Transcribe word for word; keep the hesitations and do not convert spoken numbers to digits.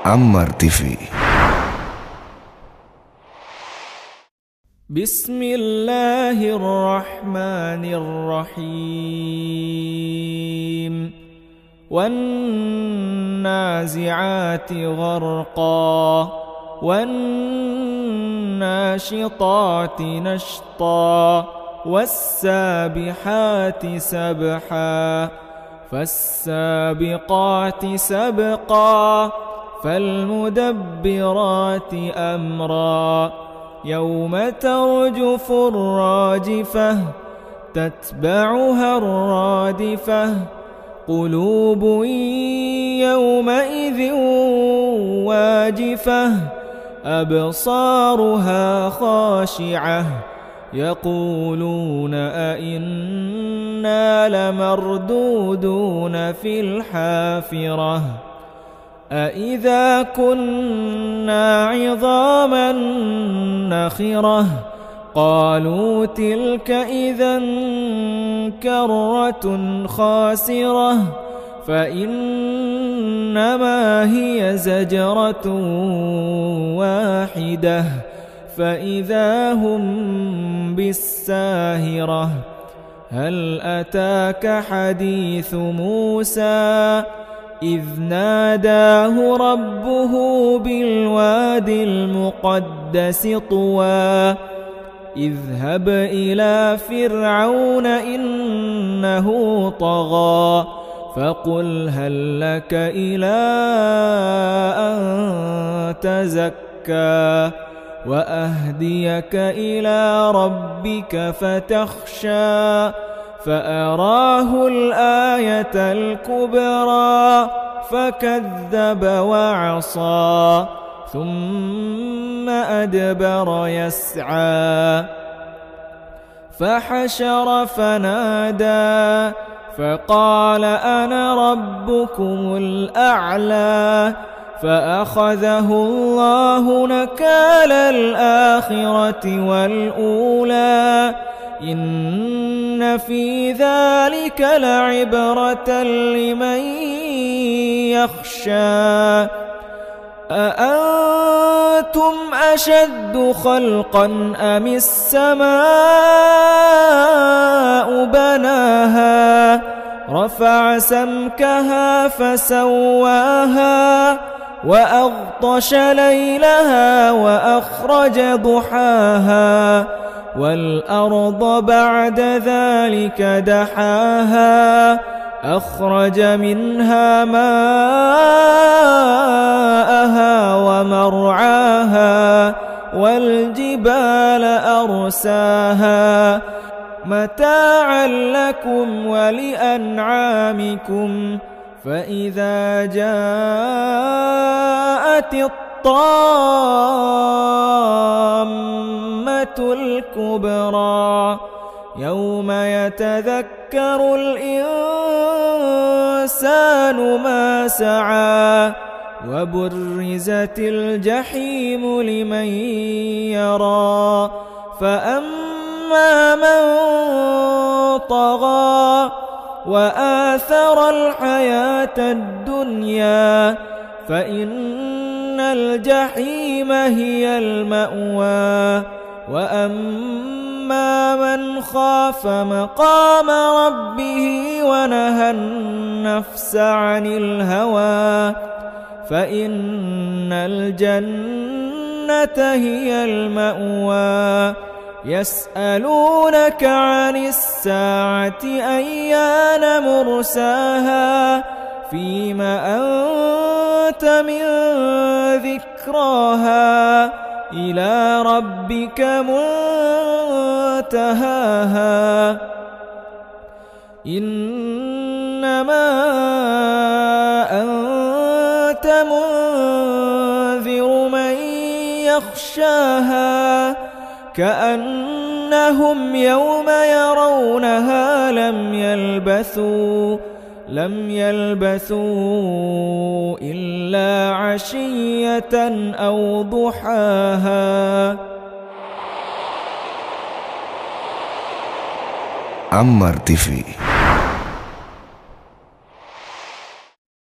Ammar T V. بسم الله الرحمن الرحيم والنازعات غرقا والناشطات نشطا والسابحات سبحا فالسابقات سبقا فالمدبرات أمرا يوم ترجف الراجفة تتبعها الرادفة قلوب يومئذ واجفة أبصارها خاشعة يقولون أئنا لمردودون في الحافرة أإذا كنا عظاما نخرة قالوا تلك إذا كرة خاسرة فإنما هي زجرة واحدة فإذا هم بالساهرة هل أتاك حديث موسى إذ ناداه ربه بالواد المقدس طوى اذهب إلى فرعون إنه طغى فقل هل لك إلى أن تزكى وأهديك إلى ربك فتخشى فأراه الآية الكبرى فكذب وعصى ثم أدبر يسعى فحشر فنادى فقال أنا ربكم الأعلى فأخذه الله نكال الآخرة والأولى إن في ذلك لعبرة لمن يخشى أأنتم أشد خلقا أم السماء بناها رفع سمكها فسواها وأغطش ليلها وأخرج ضحاها والأرض بعد ذلك دحاها أخرج منها ماءها ومرعاها والجبال أرساها متاعا لكم ولأنعامكم فإذا جاءت الطامة الكبرى يوم يتذكر الإنسان ما سعى وبرزت الجحيم لمن يرى فأما من طغى وآثر الحياة الدنيا فإن الجحيم هي المأوى وأما من خاف مقام ربه ونهى النفس عن الهوى فإن الجنة هي المأوى يسألونك عن الساعة أيان مرساها فيم أنت من ذكراها إلى ربك منتهاها إنما أنت منذر من يخشاها كأنهم يوم يرونها لم يلبثوا لم يلبثوا إلا عشية أو ضحاها. Ammar T V.